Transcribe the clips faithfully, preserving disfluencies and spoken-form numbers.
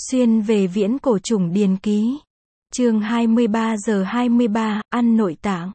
Xuyên về viễn cổ chủng điền ký. Chương hai mươi ba giờ hai mươi ba, ăn nội tạng.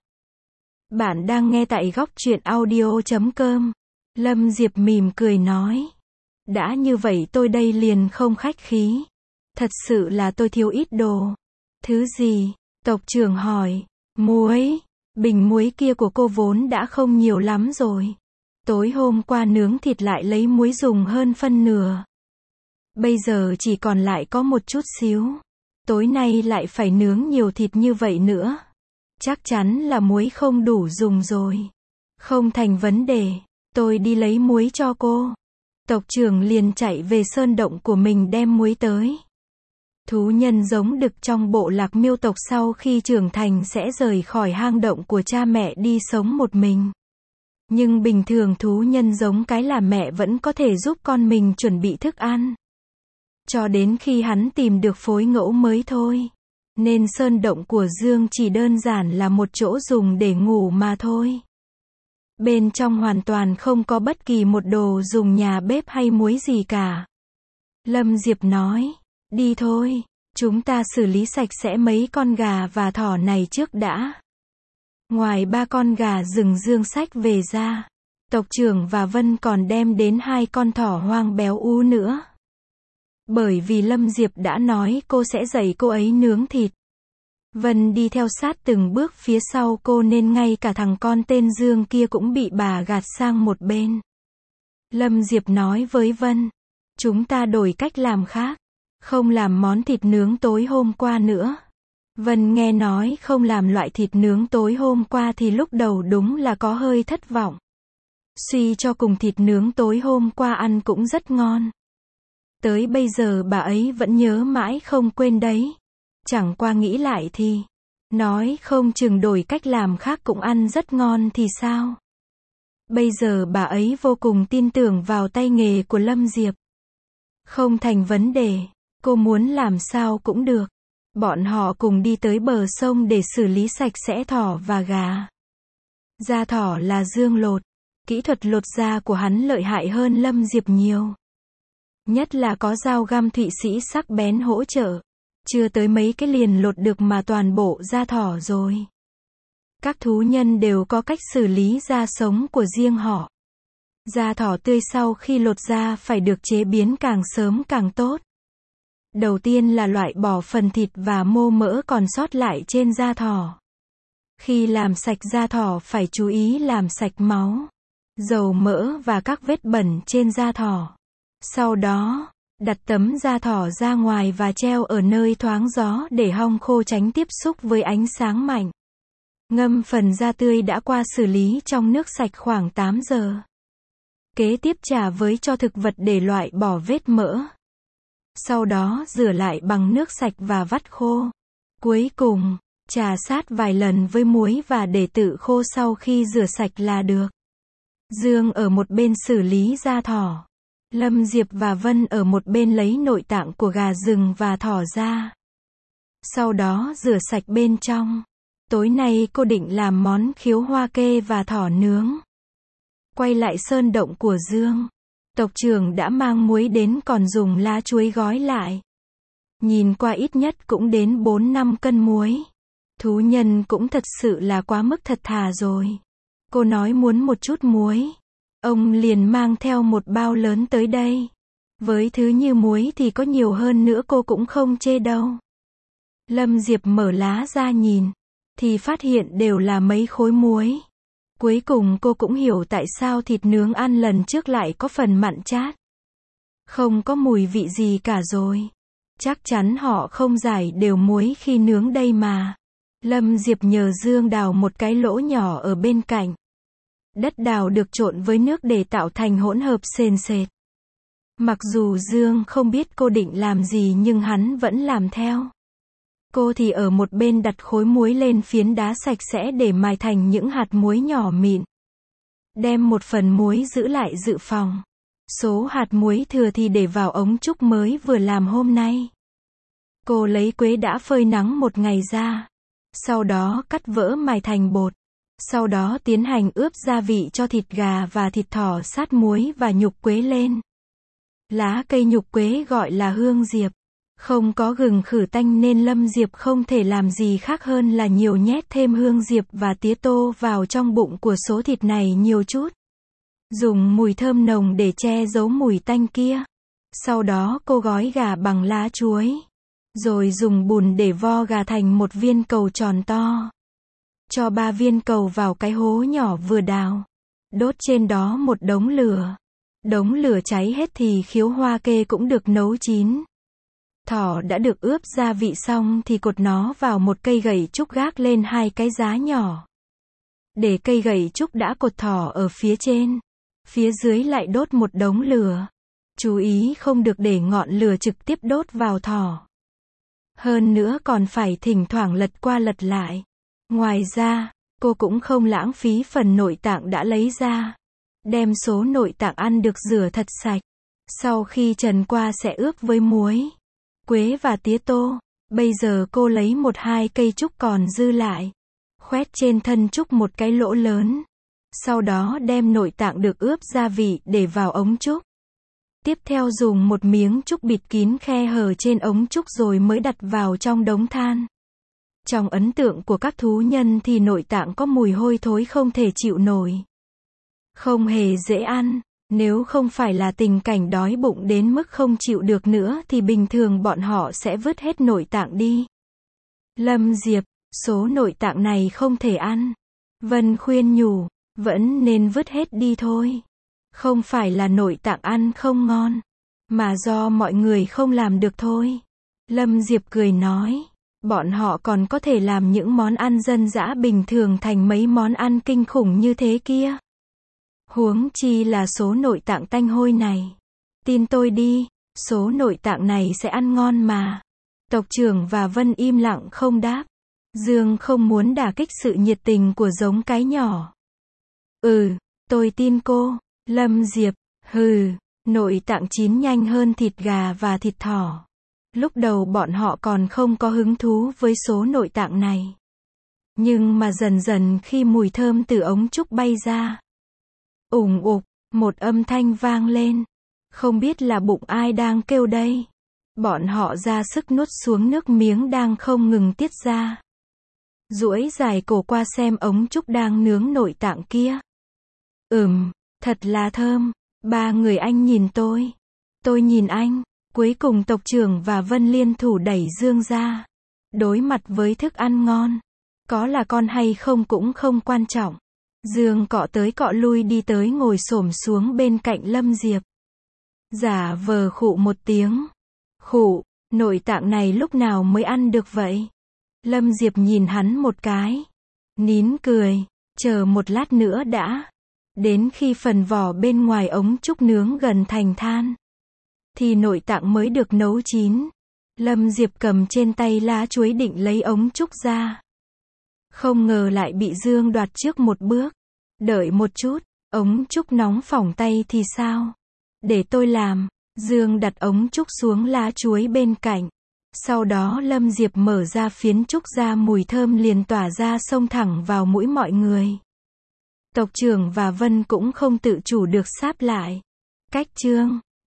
Bạn đang nghe tại góc truyện audio chấm com. Lâm Diệp mỉm cười nói. Đã như vậy tôi đây liền không khách khí. Thật sự là tôi thiếu ít đồ. Thứ gì? Tộc trưởng hỏi. Muối. Bình muối kia của cô vốn đã không nhiều lắm rồi. Tối hôm qua nướng thịt lại lấy muối dùng hơn phân nửa. Bây giờ chỉ còn lại có một chút xíu. Tối nay lại phải nướng nhiều thịt như vậy nữa. Chắc chắn là muối không đủ dùng rồi. Không thành vấn đề, tôi đi lấy muối cho cô. Tộc trưởng liền chạy về sơn động của mình đem muối tới. Thú nhân giống đực trong bộ lạc miêu tộc sau khi trưởng thành sẽ rời khỏi hang động của cha mẹ đi sống một mình. Nhưng bình thường thú nhân giống cái là mẹ vẫn có thể giúp con mình chuẩn bị thức ăn. Cho đến khi hắn tìm được phối ngẫu mới thôi. Nên sơn động của Dương chỉ đơn giản là một chỗ dùng để ngủ mà thôi. Bên trong hoàn toàn không có bất kỳ một đồ dùng nhà bếp hay muối gì cả. Lâm Diệp nói, đi thôi, chúng ta xử lý sạch sẽ mấy con gà và thỏ này trước đã. Ngoài ba con gà rừng Dương xách về ra, tộc trưởng và Vân còn đem đến hai con thỏ hoang béo ú nữa. Bởi vì Lâm Diệp đã nói cô sẽ dạy cô ấy nướng thịt. Vân đi theo sát từng bước phía sau cô nên ngay cả thằng con tên Dương kia cũng bị bà gạt sang một bên. Lâm Diệp nói với Vân, chúng ta đổi cách làm khác, không làm món thịt nướng tối hôm qua nữa. Vân nghe nói không làm loại thịt nướng tối hôm qua thì lúc đầu đúng là có hơi thất vọng. Suy cho cùng thịt nướng tối hôm qua ăn cũng rất ngon. Tới bây giờ bà ấy vẫn nhớ mãi không quên đấy. Chẳng qua nghĩ lại thì, nói không chừng đổi cách làm khác cũng ăn rất ngon thì sao? Bây giờ bà ấy vô cùng tin tưởng vào tay nghề của Lâm Diệp. Không thành vấn đề, cô muốn làm sao cũng được. Bọn họ cùng đi tới bờ sông để xử lý sạch sẽ thỏ và gà. Da thỏ là Dương lột, kỹ thuật lột da của hắn lợi hại hơn Lâm Diệp nhiều. Nhất là có dao găm Thụy Sĩ sắc bén hỗ trợ. Chưa tới mấy cái liền lột được mà toàn bộ da thỏ rồi. Các thú nhân đều có cách xử lý da sống của riêng họ. Da thỏ tươi sau khi lột da phải được chế biến càng sớm càng tốt. Đầu tiên là loại bỏ phần thịt và mô mỡ còn sót lại trên da thỏ. Khi làm sạch da thỏ phải chú ý làm sạch máu, dầu mỡ và các vết bẩn trên da thỏ. Sau đó, đặt tấm da thỏ ra ngoài và treo ở nơi thoáng gió để hong khô tránh tiếp xúc với ánh sáng mạnh. Ngâm phần da tươi đã qua xử lý trong nước sạch khoảng tám giờ. Kế tiếp chà với cho thực vật để loại bỏ vết mỡ. Sau đó rửa lại bằng nước sạch và vắt khô. Cuối cùng, chà sát vài lần với muối và để tự khô sau khi rửa sạch là được. Dương ở một bên xử lý da thỏ. Lâm Diệp và Vân ở một bên lấy nội tạng của gà rừng và thỏ ra. Sau đó rửa sạch bên trong. Tối nay cô định làm món khiếu hoa kê và thỏ nướng. Quay lại sơn động của Dương. Tộc trưởng đã mang muối đến còn dùng lá chuối gói lại. Nhìn qua ít nhất cũng đến bốn năm cân muối. Thú nhân cũng thật sự là quá mức thật thà rồi. Cô nói muốn một chút muối. Ông liền mang theo một bao lớn tới đây. Với thứ như muối thì có nhiều hơn nữa cô cũng không chê đâu. Lâm Diệp mở lá ra nhìn, thì phát hiện đều là mấy khối muối. Cuối cùng cô cũng hiểu tại sao thịt nướng ăn lần trước lại có phần mặn chát. Không có mùi vị gì cả rồi. Chắc chắn họ không rải đều muối khi nướng đây mà. Lâm Diệp nhờ Dương đào một cái lỗ nhỏ ở bên cạnh. Đất đào được trộn với nước để tạo thành hỗn hợp sền sệt. Mặc dù Dương không biết cô định làm gì nhưng hắn vẫn làm theo. Cô thì ở một bên đặt khối muối lên phiến đá sạch sẽ để mài thành những hạt muối nhỏ mịn. Đem một phần muối giữ lại dự phòng. Số hạt muối thừa thì để vào ống trúc mới vừa làm hôm nay. Cô lấy quế đã phơi nắng một ngày ra. Sau đó cắt vỡ mài thành bột. Sau đó tiến hành ướp gia vị cho thịt gà và thịt thỏ sát muối và nhục quế lên. Lá cây nhục quế gọi là hương diệp. Không có gừng khử tanh nên Lâm Diệp không thể làm gì khác hơn là nhiều nhét thêm hương diệp và tía tô vào trong bụng của số thịt này nhiều chút. Dùng mùi thơm nồng để che giấu mùi tanh kia. Sau đó cô gói gà bằng lá chuối. Rồi dùng bùn để vo gà thành một viên cầu tròn to. Cho ba viên cầu vào cái hố nhỏ vừa đào. Đốt trên đó một đống lửa. Đống lửa cháy hết thì khiếu hoa kê cũng được nấu chín. Thỏ đã được ướp gia vị xong thì cột nó vào một cây gậy trúc gác lên hai cái giá nhỏ. Để cây gậy trúc đã cột thỏ ở phía trên. Phía dưới lại đốt một đống lửa. Chú ý không được để ngọn lửa trực tiếp đốt vào thỏ. Hơn nữa còn phải thỉnh thoảng lật qua lật lại. Ngoài ra, cô cũng không lãng phí phần nội tạng đã lấy ra. Đem số nội tạng ăn được rửa thật sạch. Sau khi trần qua sẽ ướp với muối, quế và tía tô. Bây giờ cô lấy một hai cây trúc còn dư lại. Khoét trên thân trúc một cái lỗ lớn. Sau đó đem nội tạng được ướp gia vị để vào ống trúc. Tiếp theo dùng một miếng trúc bịt kín khe hở trên ống trúc rồi mới đặt vào trong đống than. Trong ấn tượng của các thú nhân thì nội tạng có mùi hôi thối không thể chịu nổi. Không hề dễ ăn. Nếu không phải là tình cảnh đói bụng đến mức không chịu được nữa thì bình thường bọn họ sẽ vứt hết nội tạng đi. Lâm Diệp, số nội tạng này không thể ăn. Vân khuyên nhủ, vẫn nên vứt hết đi thôi. Không phải là nội tạng ăn không ngon, mà do mọi người không làm được thôi. Lâm Diệp cười nói, bọn họ còn có thể làm những món ăn dân dã bình thường thành mấy món ăn kinh khủng như thế kia. Huống chi là số nội tạng tanh hôi này. Tin tôi đi, số nội tạng này sẽ ăn ngon mà. Tộc trưởng và Vân im lặng không đáp. Dương không muốn đả kích sự nhiệt tình của giống cái nhỏ. Ừ, tôi tin cô. Lâm Diệp, hừ, nội tạng chín nhanh hơn thịt gà và thịt thỏ. Lúc đầu bọn họ còn không có hứng thú với số nội tạng này. Nhưng mà dần dần khi mùi thơm từ ống trúc bay ra, ủng ục, một âm thanh vang lên. Không biết là bụng ai đang kêu đây. Bọn họ ra sức nuốt xuống nước miếng đang không ngừng tiết ra. Duỗi dài cổ qua xem ống trúc đang nướng nội tạng kia. Ừm, thật là thơm. Ba người anh nhìn tôi. Tôi nhìn anh. Cuối cùng tộc trưởng và Vân liên thủ đẩy Dương ra. Đối mặt với thức ăn ngon. Có là con hay không cũng không quan trọng. Dương cọ tới cọ lui đi tới ngồi xổm xuống bên cạnh Lâm Diệp. Giả vờ khụ một tiếng. Khụ, nội tạng này lúc nào mới ăn được vậy? Lâm Diệp nhìn hắn một cái. Nín cười, chờ một lát nữa đã. Đến khi phần vỏ bên ngoài ống trúc nướng gần thành than, thì nội tạng mới được nấu chín. Lâm Diệp cầm trên tay lá chuối định lấy ống trúc ra. Không ngờ lại bị Dương đoạt trước một bước. Đợi một chút, ống trúc nóng phỏng tay thì sao? Để tôi làm. Dương đặt ống trúc xuống lá chuối bên cạnh. Sau đó Lâm Diệp mở ra phiến trúc ra, mùi thơm liền tỏa ra xông thẳng vào mũi mọi người. Tộc trưởng và Vân cũng không tự chủ được sáp lại. Cách chương